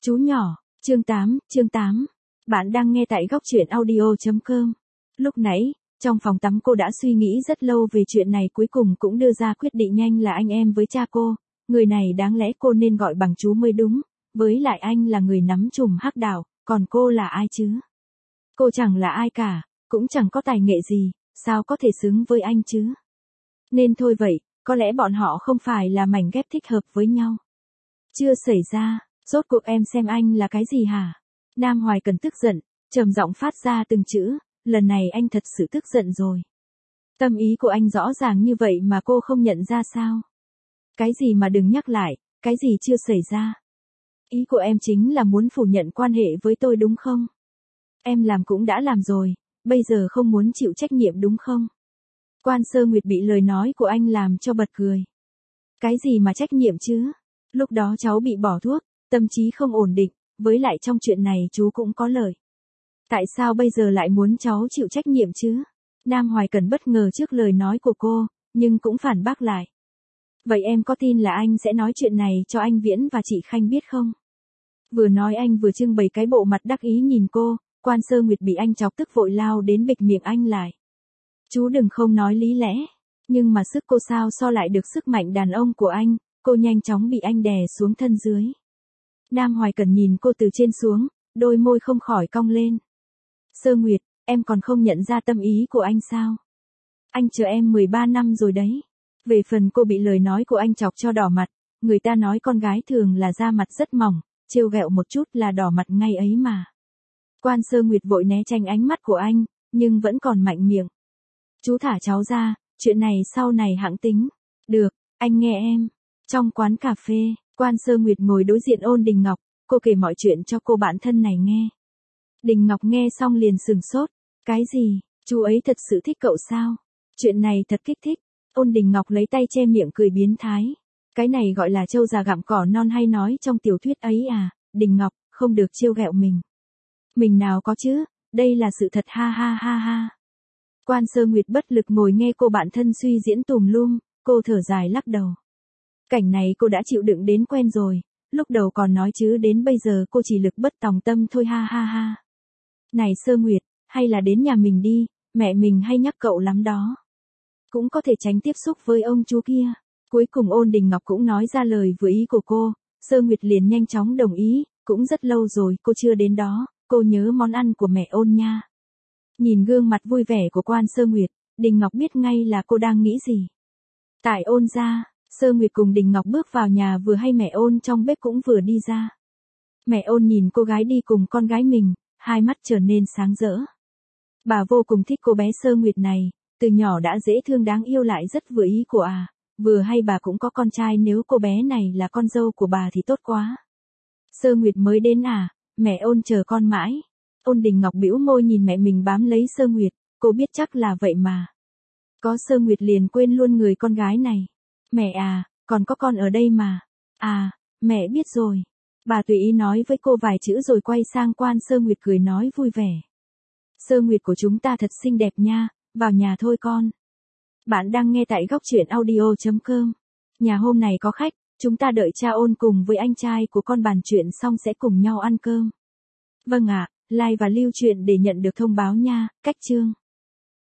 Chú nhỏ, chương 8. Bạn đang nghe tại góc truyện audio.com. Lúc nãy, trong phòng tắm cô đã suy nghĩ rất lâu về chuyện này, cuối cùng cũng đưa ra quyết định nhanh là anh em với cha cô. Người này đáng lẽ cô nên gọi bằng chú mới đúng, với lại anh là người nắm chùm hắc đạo, còn cô là ai chứ? Cô chẳng là ai cả, cũng chẳng có tài nghệ gì, sao có thể xứng với anh chứ? Nên thôi vậy, có lẽ bọn họ không phải là mảnh ghép thích hợp với nhau. Chưa xảy ra, rốt cuộc em xem anh là cái gì hả? Nam Hoài Cần tức giận, trầm giọng phát ra từng chữ, lần này anh thật sự tức giận rồi. Tâm ý của anh rõ ràng như vậy mà cô không nhận ra sao? Cái gì mà đừng nhắc lại, cái gì chưa xảy ra? Ý của em chính là muốn phủ nhận quan hệ với tôi đúng không? Em làm cũng đã làm rồi, bây giờ không muốn chịu trách nhiệm đúng không? Quan Sơ Nguyệt bị lời nói của anh làm cho bật cười. Cái gì mà trách nhiệm chứ? Lúc đó cháu bị bỏ thuốc, tâm trí không ổn định, với lại trong chuyện này chú cũng có lợi. Tại sao bây giờ lại muốn cháu chịu trách nhiệm chứ? Nam Hoài Cần bất ngờ trước lời nói của cô, nhưng cũng phản bác lại. Vậy em có tin là anh sẽ nói chuyện này cho anh Viễn và chị Khanh biết không? Vừa nói anh vừa trưng bày cái bộ mặt đắc ý nhìn cô, Quan Sơ Nguyệt bị anh chọc tức vội lao đến bịch miệng anh lại. Chú đừng không nói lý lẽ, nhưng mà sức cô sao so lại được sức mạnh đàn ông của anh, cô nhanh chóng bị anh đè xuống thân dưới. Nam Hoài Cần nhìn cô từ trên xuống, đôi môi không khỏi cong lên. Sơ Nguyệt, em còn không nhận ra tâm ý của anh sao? Anh chờ em 13 năm rồi đấy. Về phần cô bị lời nói của anh chọc cho đỏ mặt, người ta nói con gái thường là da mặt rất mỏng, trêu ghẹo một chút là đỏ mặt ngay ấy mà. Quan Sơ Nguyệt vội né tránh ánh mắt của anh, nhưng vẫn còn mạnh miệng. Chú thả cháu ra, chuyện này sau này hẵng tính. Được, anh nghe em. Trong quán cà phê, Quan Sơ Nguyệt ngồi đối diện Ôn Đình Ngọc, cô kể mọi chuyện cho cô bạn thân này nghe. Đình Ngọc nghe xong liền sừng sốt. Cái gì, chú ấy thật sự thích cậu sao? Chuyện này thật kích thích. Ôn Đình Ngọc lấy tay che miệng cười biến thái. Cái này gọi là trâu già gặm cỏ non hay nói trong tiểu thuyết ấy à? Đình Ngọc, không được trêu ghẹo mình. Mình nào có chứ, đây là sự thật ha ha ha ha. Quan Sơ Nguyệt bất lực ngồi nghe cô bạn thân suy diễn tùm lum, cô thở dài lắc đầu. Cảnh này cô đã chịu đựng đến quen rồi, lúc đầu còn nói chứ đến bây giờ cô chỉ lực bất tòng tâm thôi ha ha ha. Này Sơ Nguyệt, hay là đến nhà mình đi, mẹ mình hay nhắc cậu lắm đó. Cũng có thể tránh tiếp xúc với ông chú kia. Cuối cùng Ôn Đình Ngọc cũng nói ra lời vừa ý của cô, Sơ Nguyệt liền nhanh chóng đồng ý, cũng rất lâu rồi cô chưa đến đó, cô nhớ món ăn của mẹ Ôn nha. Nhìn gương mặt vui vẻ của Quan Sơ Nguyệt, Đình Ngọc biết ngay là cô đang nghĩ gì. Tại Ôn gia, Sơ Nguyệt cùng Đình Ngọc bước vào nhà vừa hay mẹ Ôn trong bếp cũng vừa đi ra. Mẹ Ôn nhìn cô gái đi cùng con gái mình, hai mắt trở nên sáng rỡ. Bà vô cùng thích cô bé Sơ Nguyệt này, từ nhỏ đã dễ thương đáng yêu lại rất vừa ý của vừa hay bà cũng có con trai, nếu cô bé này là con dâu của bà thì tốt quá. Sơ Nguyệt mới đến mẹ Ôn chờ con mãi. Ôn Đình Ngọc bĩu môi nhìn mẹ mình bám lấy Sơ Nguyệt, cô biết chắc là vậy mà. Có Sơ Nguyệt liền quên luôn người con gái này. Mẹ còn có con ở đây mà. Mẹ biết rồi. Bà tùy ý nói với cô vài chữ rồi quay sang Quan Sơ Nguyệt cười nói vui vẻ. Sơ Nguyệt của chúng ta thật xinh đẹp nha, vào nhà thôi con. Bạn đang nghe tại góc truyện audio.com. Nhà hôm này có khách, chúng ta đợi cha Ôn cùng với anh trai của con bàn chuyện xong sẽ cùng nhau ăn cơm. Vâng ạ, like và lưu truyện để nhận được thông báo nha, cách chương.